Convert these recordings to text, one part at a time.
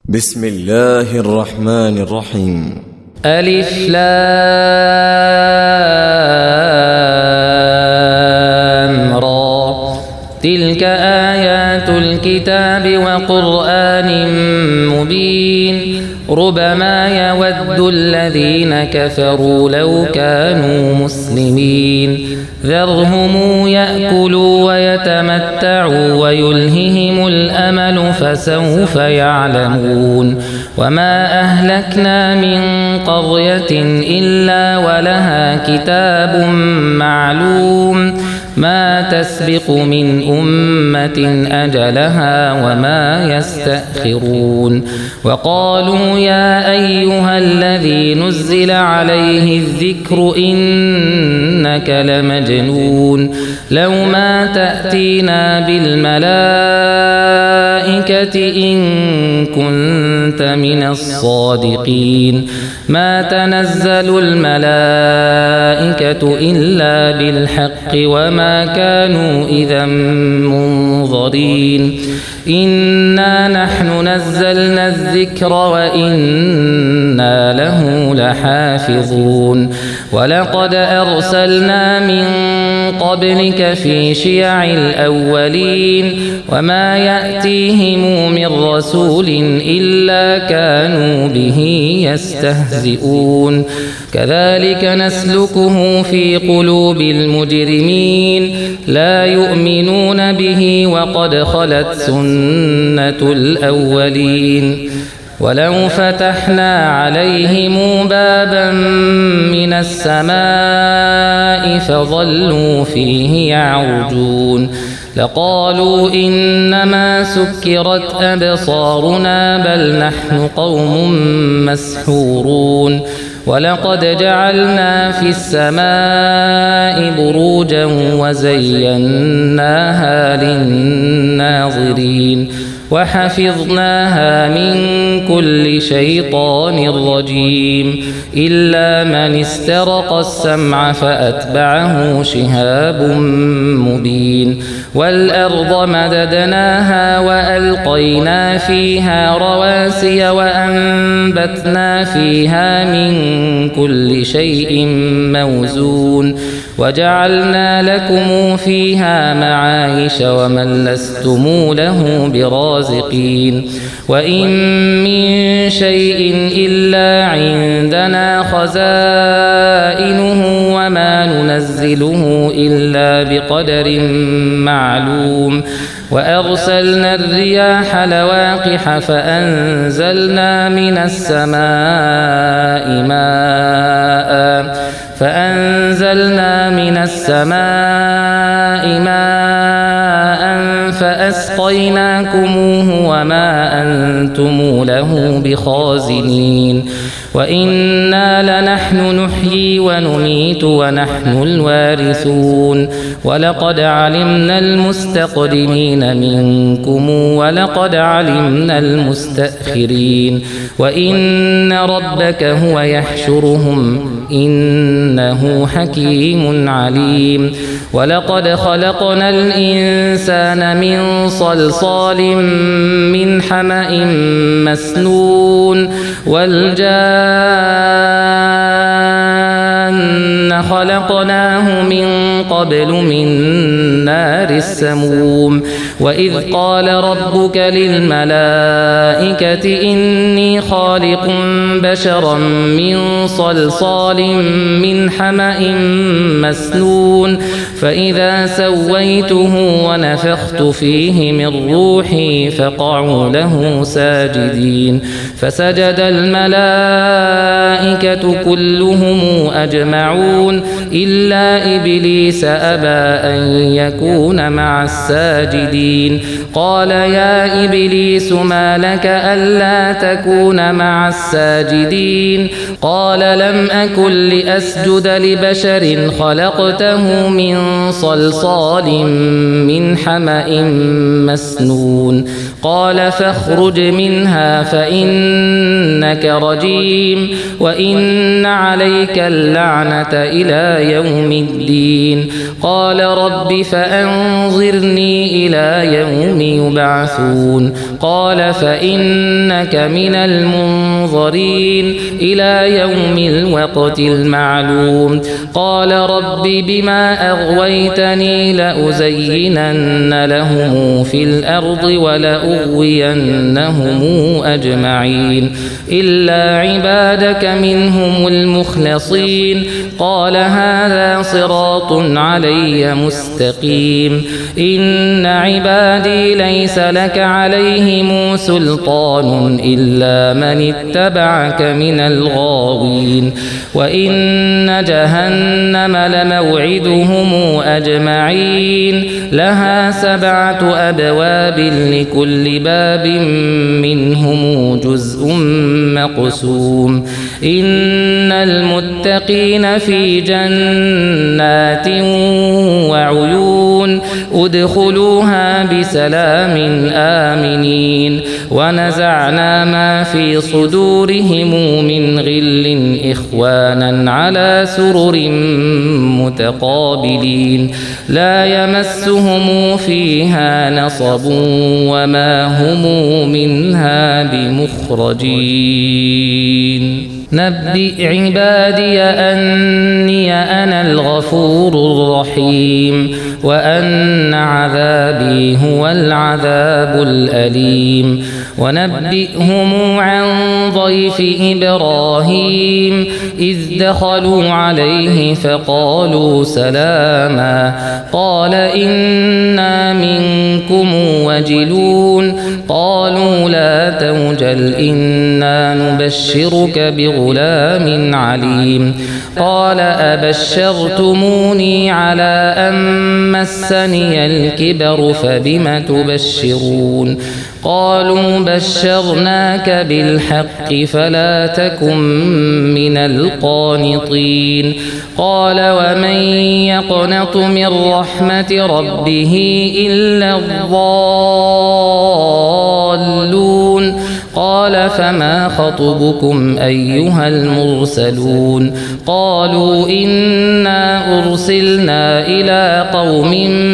بسم الله الرحمن الرحيم. ألف لام را تلك آيات الكتاب وقرآن مبين ربما يود الذين كفروا لو كانوا مسلمين ذرهم يأكلوا ويتمتعوا ويلههم الأمل فسوف يعلمون وما أهلكنا من قرية إلا ولها كتاب معلوم ما تسبق من أمة أجلها وما يستأخرون وقالوا يا أيها الذي نزل عليه الذكر إنك لمجنون لو ما تأتينا بالملائكة إن كنت من الصادقين ما تنزل الملائكة إلا بالحق وما كانوا إذا منظرين إنا نحن نزلنا الذكر وإنا له لحافظون ولقد أرسلنا من قبلك في شيع الأولين وما يأتيهم من رسول إلا كانوا به يستهزئون كذلك نسلكه في قلوب المجرمين لا يؤمنون به وقد خلت سنة الأولين ولو فتحنا عليهم بابا من السماء فظلوا فيه يعرجون لقالوا إنما سكرت أبصارنا بل نحن قوم مسحورون ولقد جعلنا في السماء بروجا وزيناها للناظرين وحفظناها من كل شيطان رجيم إلا من استرق السمع فأتبعه شهاب مبين والأرض مددناها وألقينا فيها رواسي وأنبتنا فيها من كل شيء موزون وجعلنا لكم فيها معايش ومن لستم له برازقين وإن من شيء إلا عندنا خزائنه وما ننزله إلا بقدر معلوم وأرسلنا الرياح لواقح فأنزلنا من السماء ماء فأسقيناكموه وما أنتم له بخازنين وإنا لنحن نحيي ونميت ونحن الوارثون ولقد علمنا المستقدمين منكم ولقد علمنا المستأخرين وإن ربك هو يحشرهم إنه حكيم عليم ولقد خلقنا الإنسان من صلصال من حمأ مسنون والجان خلقناه من قبل من نار السموم وإذ قال ربك للملائكة إني خالق بشرا من صلصال من حمأ مسنون فإذا سويته ونفخت فيه من روحي فقعوا له ساجدين فسجد الملائكة كلهم أجمعون إلا إبليس أبى أن يكون مع الساجدين قال يا إبليس ما لك ألا تكون مع الساجدين قال لم أكن لأسجد لبشر خلقته من صلصال من حمأ مسنون قال فاخرج منها فإنك إنك رجيم وإن عليك اللعنة إلى يوم الدين. قال رب فأنظرني إلى يوم يبعثون. قال فإنك من المنظرين إلى يوم الوقت المعلوم. قال رب بما أغويتني لأزينن لهم في الأرض ولأغوينهم أجمعين إلا عبادك منهم المخلصين. قال هذا صراط علي مستقيم. إن عبادي ليس لك عليهم سلطان إلا من اتبعك من الغاوين. وإن جهنم لموعدهم أجمعين لها 7 أبواب لكل باب منهم جزء مقسوم. إن المتقين في جنات وعيون ادخلوها بسلام آمنين. ونزعنا ما في صدورهم من غل إخوانا على سرر متقابلين لا يمسهم فيها نصب وما هم منها بمخرجين. نبئ عبادي أني أنا الغفور الرحيم وأن عذابي هو العذاب الأليم. ونبئهم عن ضيف إبراهيم إذ دخلوا عليه فقالوا سلاما. قال إنا منكم وجلون. قالوا لا توجل إنا نبشرك بغلام عليم. قال أبشرتموني على أن مسني الكبر فبم تبشرون. قالوا بشرناك بالحق فلا تكن من القانطين. قال ومن يقنط من رحمة ربه إلا الضالون. قال فما خطبكم أيها المرسلون. قالوا إنا أرسلنا إلى قوم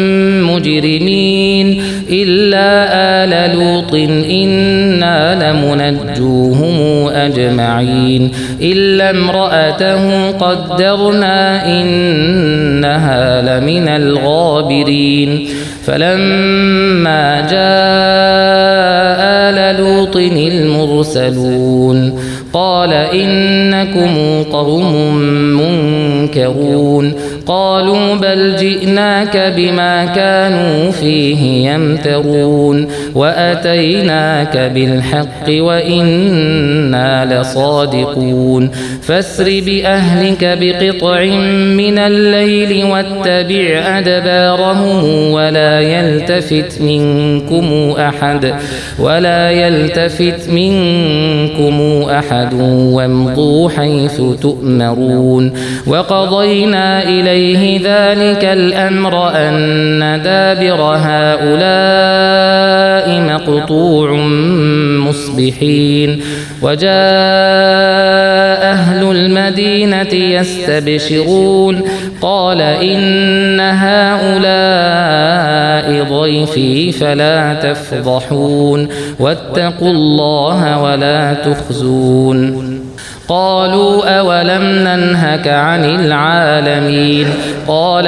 مجرمين إلا آل لوط إنا لمنجوهم أجمعين إلا امرأته قدرنا إنها لمن الغابرين. فلما جاء آل لوط المرسلون قال إنكم قوم منكرون. قالوا بل جئناك بما كانوا فيه يمترون وأتيناك بالحق وإنا لصادقون. فاسر بأهلك بقطع من الليل واتبع أدبارهم ولا يلتفت منكم أحد وامضوا حيث تؤمرون. وقضينا إليه ذلك الأمر أن دابر هؤلاء مقطوع مصبحين. وجاء أهل المدينة يستبشرون قال إن هؤلاء ضيفي فلا تفضحون واتقوا الله ولا تخزون. قالوا أولم ننهك عن العالمين. قال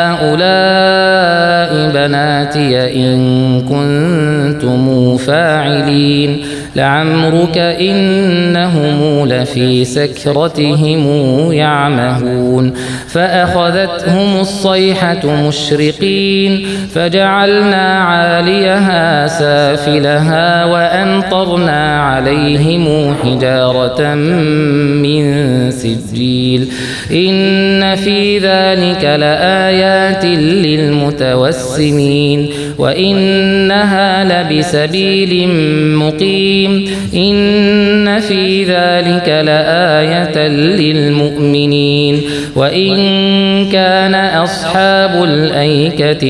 هؤلاء بناتي إن كنتم فاعلين. لعمرك إنهم لفي سكرتهم يعمهون. فأخذتهم الصيحة مشرقين فجعلنا عاليها سافلها وأمطرنا عليهم حجارة من سجيل. إن في ذلك لآيات للمتوسمين وإنها لبسبيل مقيم. إن في ذلك لآية للمؤمنين وإن كان أصحاب الأيكة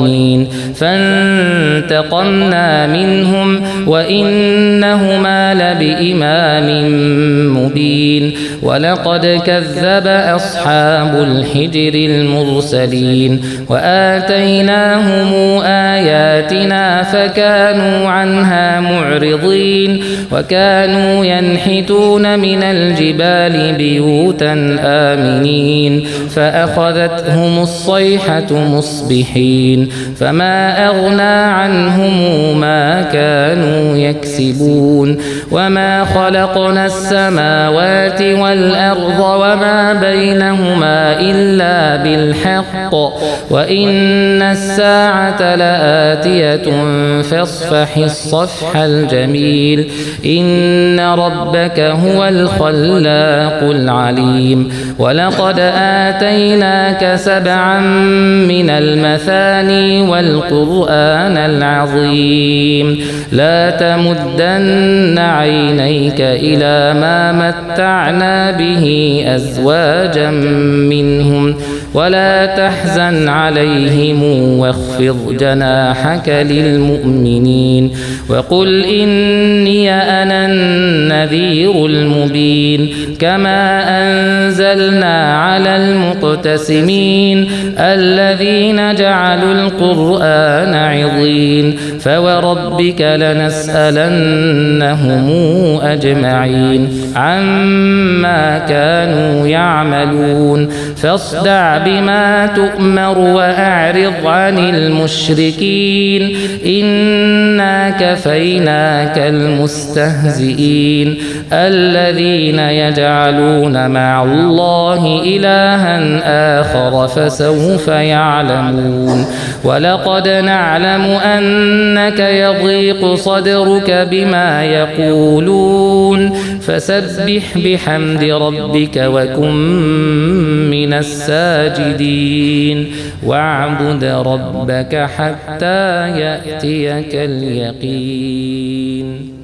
لظالمين فانتقمنا منهم وإنهما بإمام مبين ولقد كذب أصحاب الحجر المرسلين وآتيناهم آياتنا فكانوا عنها معرضين وكانوا ينحتون من الجبال بيوتا آمنين فأخذتهم الصيحة مصبحين فما أغنى عنهم ما كانوا يكسبون وما خلقنا السماوات والأرض وما بينهما إلا بالحق وإن الساعة لآتية فاصفح الصفح الجميل إن ربك هو الخلاق العليم ولقد آتيناك 7 من المثاني والقرآن العظيم لا تمدن عينيك إلى ما متعنا به أزواجا منهم ولا تحزن عليهم واخفض جناحك للمؤمنين وقل إني أنا النذير المبين كما أنزلنا على المقتسمين الذين جعلوا القرآن عضين فوربك لنسألنهم أجمعين عما كانوا يعملون فاصدع بما تؤمر وأعرض عن المشركين إنا كفيناك المستهزئين الذين يجعلون مع الله إلها آخر فسوف يعلمون ولقد نعلم أنك يضيق صدرك بما يقولون فسبح بحمد ربك وكن من الساجدين واعبد ربك حتى يأتيك اليقين.